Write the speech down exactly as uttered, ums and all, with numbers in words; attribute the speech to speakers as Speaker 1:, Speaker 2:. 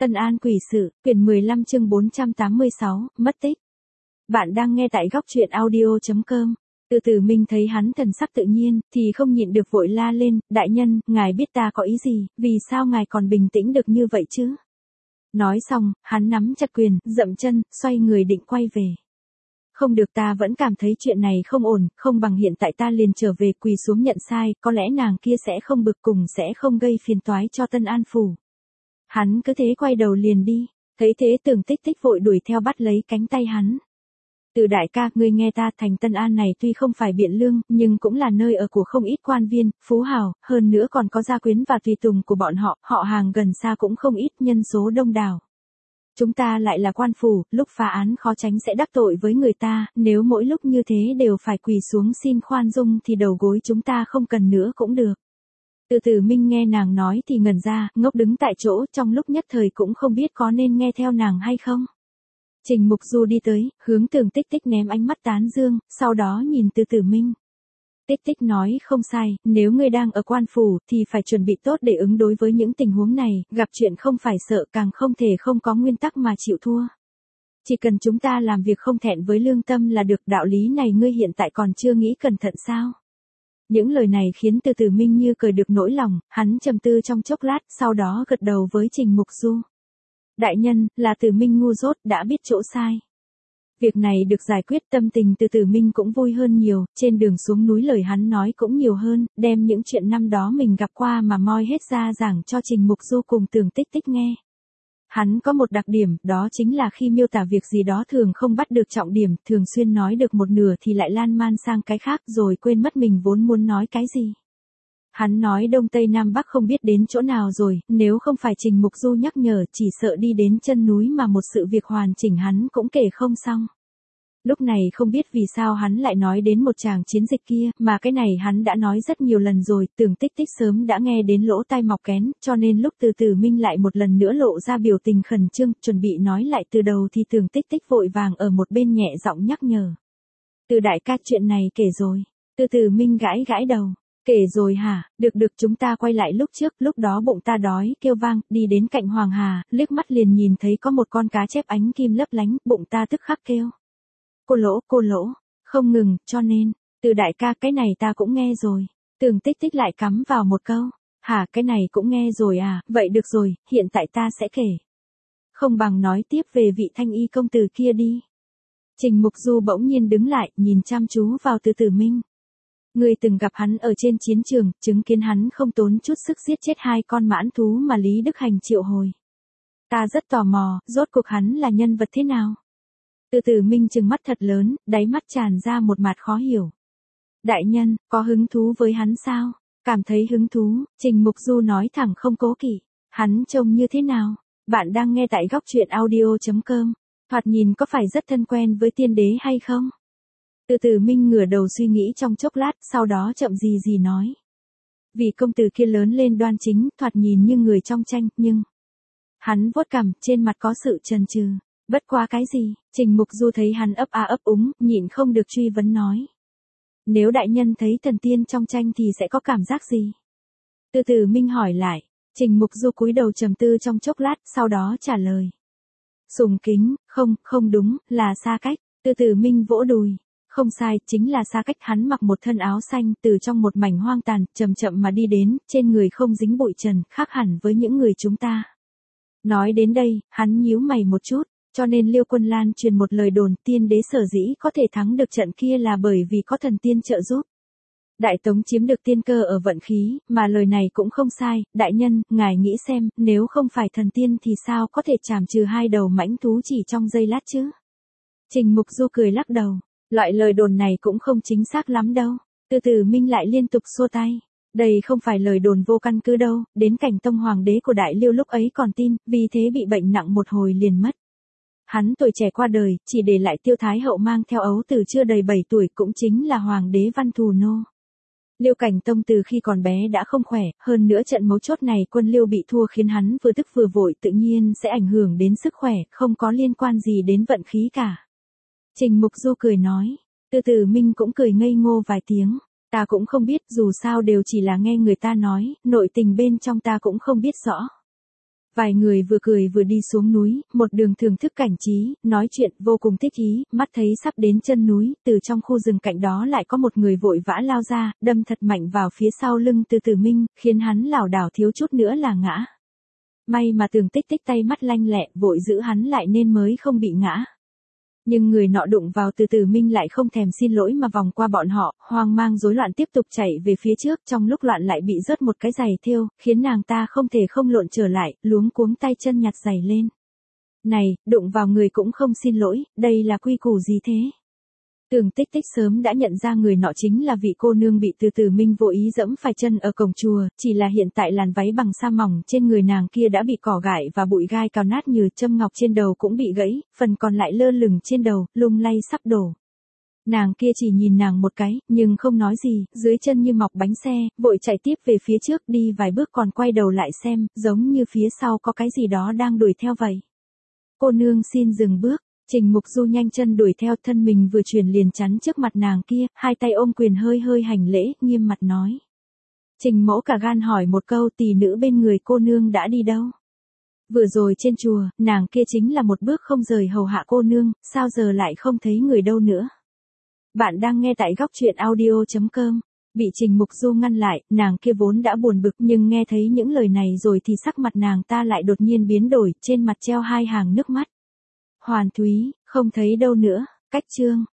Speaker 1: Tân An quỷ sự, quyển mười lăm chương bốn trăm tám mươi sáu, mất tích. Bạn đang nghe tại góc truyện audio chấm com. Từ từ Minh thấy hắn thần sắc tự nhiên, thì không nhịn được vội la lên, đại nhân, ngài biết ta có ý gì, vì sao ngài còn bình tĩnh được như vậy chứ? Nói xong, hắn nắm chặt quyền, dậm chân, xoay người định quay về. Không được, ta vẫn cảm thấy chuyện này không ổn, không bằng hiện tại ta liền trở về quỳ xuống nhận sai, có lẽ nàng kia sẽ không bực cùng sẽ không gây phiền toái cho Tân An phủ. Hắn cứ thế quay đầu liền đi, thấy thế Tưởng Tích Tích vội đuổi theo bắt lấy cánh tay hắn. Từ đại ca, ngươi nghe ta, thành Tân An này tuy không phải Biện Lương, nhưng cũng là nơi ở của không ít quan viên, phú hào, hơn nữa còn có gia quyến và tùy tùng của bọn họ, họ hàng gần xa cũng không ít, nhân số đông đảo. Chúng ta lại là quan phủ, lúc phá án khó tránh sẽ đắc tội với người ta, nếu mỗi lúc như thế đều phải quỳ xuống xin khoan dung thì đầu gối chúng ta không cần nữa cũng được. Từ từ Minh nghe nàng nói thì ngẩn ra, ngốc đứng tại chỗ, trong lúc nhất thời cũng không biết có nên nghe theo nàng hay không. Trình Mục Du đi tới, hướng Tưởng Tích Tích ném ánh mắt tán dương, sau đó nhìn Từ từ Minh. Tích Tích nói không sai, nếu ngươi đang ở quan phủ thì phải chuẩn bị tốt để ứng đối với những tình huống này, gặp chuyện không phải sợ, càng không thể không có nguyên tắc mà chịu thua. Chỉ cần chúng ta làm việc không thẹn với lương tâm là được, đạo lý này ngươi hiện tại còn chưa nghĩ cẩn thận sao? Những lời này khiến Từ từ Minh như cười được nỗi lòng, hắn trầm tư trong chốc lát, sau đó gật đầu với Trình Mục Du. Đại nhân, là Từ Minh ngu dốt, đã biết chỗ sai. Việc này được giải quyết, tâm tình Từ từ Minh cũng vui hơn nhiều, trên đường xuống núi lời hắn nói cũng nhiều hơn, đem những chuyện năm đó mình gặp qua mà moi hết ra giảng cho Trình Mục Du cùng Tưởng Tích Tích nghe. Hắn có một đặc điểm, đó chính là khi miêu tả việc gì đó thường không bắt được trọng điểm, thường xuyên nói được một nửa thì lại lan man sang cái khác rồi quên mất mình vốn muốn nói cái gì. Hắn nói Đông Tây Nam Bắc không biết đến chỗ nào rồi, nếu không phải Trình Mục Du nhắc nhở chỉ sợ đi đến chân núi mà một sự việc hoàn chỉnh hắn cũng kể không xong. Lúc này không biết vì sao hắn lại nói đến một tràng chiến dịch kia, mà cái này hắn đã nói rất nhiều lần rồi, Tưởng Tích Tích sớm đã nghe đến lỗ tai mọc kén, cho nên lúc Từ từ Minh lại một lần nữa lộ ra biểu tình khẩn trương, chuẩn bị nói lại từ đầu thì Tưởng Tích Tích vội vàng ở một bên nhẹ giọng nhắc nhở. Từ đại ca, chuyện này kể rồi. Từ từ Minh gãi gãi đầu. Kể rồi hả, được được, chúng ta quay lại lúc trước, lúc đó bụng ta đói, kêu vang, đi đến cạnh Hoàng Hà, liếc mắt liền nhìn thấy có một con cá chép ánh kim lấp lánh, bụng ta tức khắc kêu. Cô lỗ, cô lỗ, không ngừng, cho nên, Từ đại ca, cái này ta cũng nghe rồi. Tưởng Tích Tích lại cắm vào một câu. Hả, cái này cũng nghe rồi à, vậy được rồi, hiện tại ta sẽ kể. Không bằng nói tiếp về vị thanh y công tử kia đi. Trình Mục Du bỗng nhiên đứng lại, nhìn chăm chú vào Từ từ Minh. Người từng gặp hắn ở trên chiến trường, chứng kiến hắn không tốn chút sức giết chết hai con mãn thú mà Lý Đức Hành triệu hồi. Ta rất tò mò, rốt cuộc hắn là nhân vật thế nào? Từ từ Minh trừng mắt thật lớn, đáy mắt tràn ra một mặt khó hiểu. Đại nhân, có hứng thú với hắn sao? Cảm thấy hứng thú, Trình Mục Du nói thẳng không cố kỵ. Hắn trông như thế nào? Bạn đang nghe tại góc truyện audio chấm com. Thoạt nhìn có phải rất thân quen với tiên đế hay không? Từ từ Minh ngửa đầu suy nghĩ trong chốc lát, sau đó chậm gì gì nói. Vì công tử kia lớn lên đoan chính, thoạt nhìn như người trong tranh, nhưng... Hắn vuốt cằm, trên mặt có sự chần chừ. Bất quá cái gì? Trình Mục Du thấy hắn ấp a ấp úng, nhịn không được truy vấn nói. Nếu đại nhân thấy thần tiên trong tranh thì sẽ có cảm giác gì? Từ từ Minh hỏi lại. Trình Mục Du cúi đầu trầm tư trong chốc lát, sau đó trả lời. Sùng kính, không, không đúng, là xa cách. Từ từ Minh vỗ đùi. Không sai, chính là xa cách. Hắn mặc một thân áo xanh, từ trong một mảnh hoang tàn, chậm chậm mà đi đến, trên người không dính bụi trần, khác hẳn với những người chúng ta. Nói đến đây, hắn nhíu mày một chút, cho nên Liêu Quân Lan truyền một lời đồn, tiên đế sở dĩ có thể thắng được trận kia là bởi vì có thần tiên trợ giúp. Đại Tống chiếm được tiên cơ ở vận khí, mà lời này cũng không sai, đại nhân, ngài nghĩ xem, nếu không phải thần tiên thì sao có thể trảm trừ hai đầu mãnh thú chỉ trong giây lát chứ? Trình Mục Du cười lắc đầu. Loại lời đồn này cũng không chính xác lắm đâu. Từ từ Minh lại liên tục xua tay. Đây không phải lời đồn vô căn cứ đâu, đến cảnh tông hoàng đế của Đại Liêu lúc ấy còn tin, vì thế bị bệnh nặng một hồi liền mất. Hắn tuổi trẻ qua đời, chỉ để lại Tiêu Thái Hậu mang theo ấu tử chưa đầy bảy tuổi, cũng chính là hoàng đế Văn Thù Nô. Liêu Cảnh Tông từ khi còn bé đã không khỏe, hơn nữa trận mấu chốt này quân Liêu bị thua khiến hắn vừa tức vừa vội, tự nhiên sẽ ảnh hưởng đến sức khỏe, không có liên quan gì đến vận khí cả. Trình Mục Du cười nói. Từ từ Minh cũng cười ngây ngô vài tiếng. Ta cũng không biết, dù sao đều chỉ là nghe người ta nói, nội tình bên trong ta cũng không biết rõ. Vài người vừa cười vừa đi xuống núi, một đường thưởng thức cảnh trí, nói chuyện vô cùng thích ý, mắt thấy sắp đến chân núi, từ trong khu rừng cạnh đó lại có một người vội vã lao ra, đâm thật mạnh vào phía sau lưng Từ Tử Minh, khiến hắn lảo đảo thiếu chút nữa là ngã. May mà Tường Tích Tích tay mắt lanh lẹ, vội giữ hắn lại nên mới không bị ngã. Nhưng người nọ đụng vào Từ Tử Minh lại không thèm xin lỗi mà vòng qua bọn họ, hoang mang rối loạn tiếp tục chạy về phía trước, trong lúc loạn lại bị rớt một cái giày thêu, khiến nàng ta không thể không lộn trở lại, luống cuống tay chân nhặt giày lên. Này, đụng vào người cũng không xin lỗi, đây là quy củ gì thế? Tường Tích Tích sớm đã nhận ra người nọ chính là vị cô nương bị Từ Tử Minh vô ý dẫm phải chân ở cổng chùa, chỉ là hiện tại làn váy bằng sa mỏng trên người nàng kia đã bị cỏ gại và bụi gai cào nát, như châm ngọc trên đầu cũng bị gãy, phần còn lại lơ lửng trên đầu, lung lay sắp đổ. Nàng kia chỉ nhìn nàng một cái, nhưng không nói gì, dưới chân như mọc bánh xe, vội chạy tiếp về phía trước, đi vài bước còn quay đầu lại xem, giống như phía sau có cái gì đó đang đuổi theo vậy. Cô nương xin dừng bước. Trình Mục Du nhanh chân đuổi theo, thân mình vừa chuyển liền chắn trước mặt nàng kia, hai tay ôm quyền hơi hơi hành lễ, nghiêm mặt nói. Trình mẫu cả gan hỏi một câu, tỷ nữ bên người cô nương đã đi đâu? Vừa rồi trên chùa, nàng kia chính là một bước không rời hầu hạ cô nương, sao giờ lại không thấy người đâu nữa? Bạn đang nghe tại góc truyện audio chấm com. Bị Trình Mục Du ngăn lại, nàng kia vốn đã buồn bực nhưng nghe thấy những lời này rồi thì sắc mặt nàng ta lại đột nhiên biến đổi, trên mặt treo hai hàng nước mắt. Hoàn Thúy, không thấy đâu nữa, cách chương.